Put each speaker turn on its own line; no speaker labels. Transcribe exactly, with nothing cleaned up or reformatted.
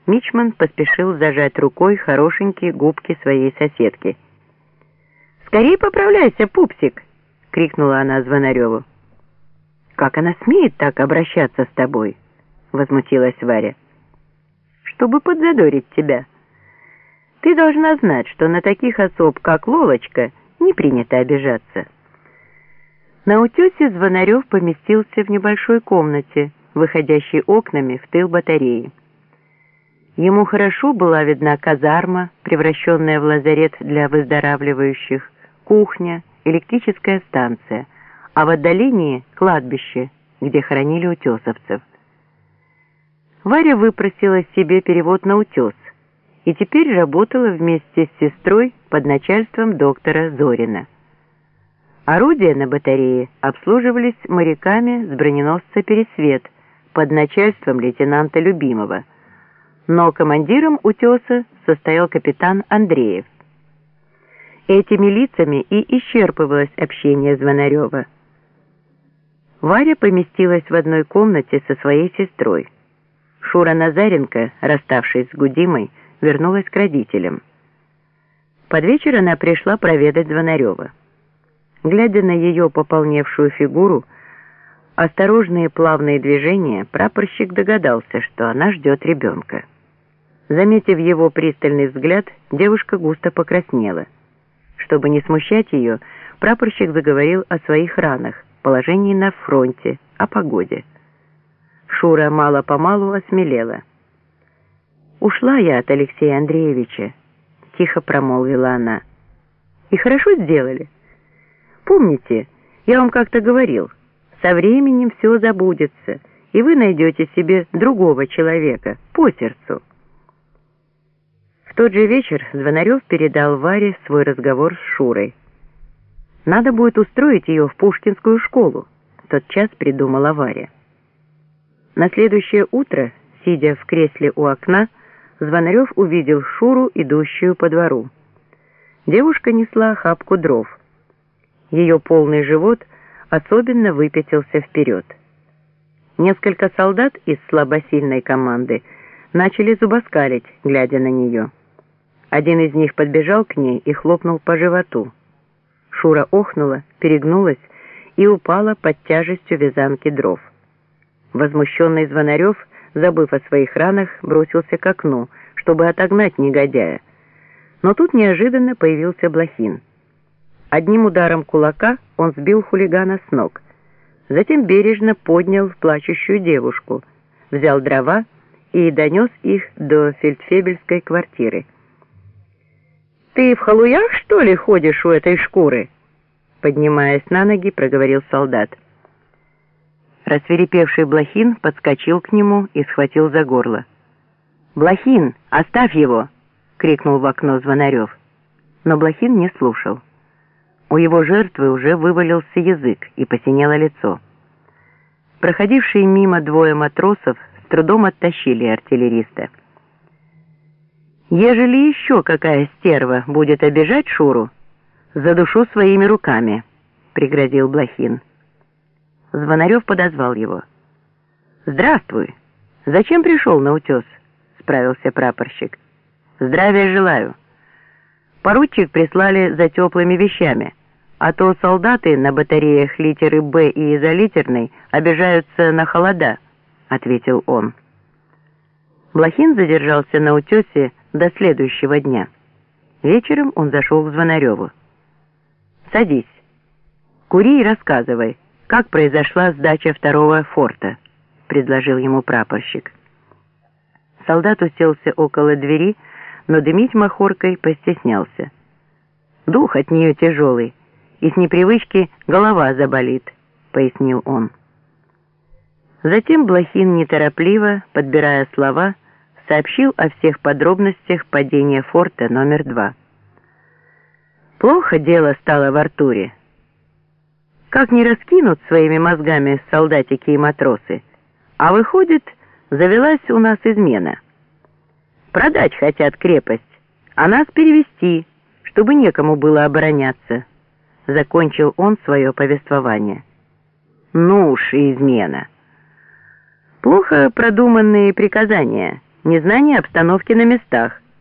Мичман поспешил зажать рукой хорошенькие губки своей соседки. «Скорей поправляйся, пупсик!» — крикнула она Звонареву. «Как она смеет так обращаться с тобой?» — возмутилась Варя. «Чтобы подзадорить тебя. Ты должна знать, что на таких особ, как Лолочка, не принято обижаться». На утесе Звонарев поместился в небольшой комнате, выходящей окнами в тыл батареи. Ему хорошо была видна казарма, превращенная в лазарет для выздоравливающих, кухня, электрическая станция, а в отдалении кладбище, где хоронили утесовцев. Варя выпросила себе перевод на утес и теперь работала вместе с сестрой под начальством доктора Зорина. Орудия на батарее обслуживались моряками с броненосца «Пересвет» под начальством лейтенанта Любимова, но командиром утеса состоял капитан Андреев. Этими лицами и исчерпывалось общение Звонарева. Варя поместилась в одной комнате со своей сестрой. Шура Назаренко, расставшись с Гудимой, вернулась к родителям. Под вечер она пришла проведать Звонарева. Глядя на ее пополневшую фигуру, осторожные плавные движения, прапорщик догадался, что она ждет ребенка. Заметив его пристальный взгляд, девушка густо покраснела. Чтобы не смущать ее, прапорщик заговорил о своих ранах, положении на фронте, о погоде. Шура мало-помалу осмелела. «Ушла я от Алексея Андреевича», — тихо промолвила она. «И хорошо сделали. Помните, я вам как-то говорил, со временем все забудется, и вы найдете себе другого человека, по сердцу». В тот же вечер Звонарев передал Варе свой разговор с Шурой. «Надо будет устроить ее в Пушкинскую школу», — тотчас придумала Варя. На следующее утро, сидя в кресле у окна, Звонарев увидел Шуру, идущую по двору. Девушка несла охапку дров. Ее полный живот особенно выпятился вперед. Несколько солдат из слабосильной команды начали зубоскалить, глядя на нее. Один из них подбежал к ней и хлопнул по животу. Шура охнула, перегнулась и упала под тяжестью вязанки дров. Возмущенный Звонарев, забыв о своих ранах, бросился к окну, чтобы отогнать негодяя. Но тут неожиданно появился Блохин. Одним ударом кулака он сбил хулигана с ног. Затем бережно поднял плачущую девушку, взял дрова и донес их до фельдфебельской квартиры. «Ты в халуях, что ли, ходишь у этой шкуры?» Поднимаясь на ноги, проговорил солдат. Рассвирепевший Блохин подскочил к нему и схватил за горло. «Блохин, оставь его!» — крикнул в окно Звонарев. Но Блохин не слушал. У его жертвы уже вывалился язык и посинело лицо. Проходившие мимо двое матросов с трудом оттащили артиллериста. «Ежели еще какая стерва будет обижать Шуру, задушу своими руками», — пригрозил Блохин. Звонарев подозвал его. «Здравствуй! Зачем пришел на утес?» — справился прапорщик. «Здравия желаю. Поручик прислали за теплыми вещами, а то солдаты на батареях литеры «Б» и изолитерной обижаются на холода», — ответил он. Блохин задержался на утесе до следующего дня. Вечером он зашел к Звонареву. «Садись. Кури и рассказывай, как произошла сдача второго форта», — предложил ему прапорщик. Солдат уселся около двери, но дымить махоркой постеснялся. «Дух от нее тяжелый, и с непривычки голова заболит», — пояснил он. Затем Блохин неторопливо, подбирая слова, сообщил о всех подробностях падения форта номер два. Плохо дело стало в Артуре. Как не раскинут своими мозгами солдатики и матросы, а выходит, завелась у нас измена. Продать хотят крепость, а нас перевести, чтобы некому было обороняться. Закончил он свое повествование. Ну уж и измена. Плохо продуманные приказания, незнание обстановки на местах.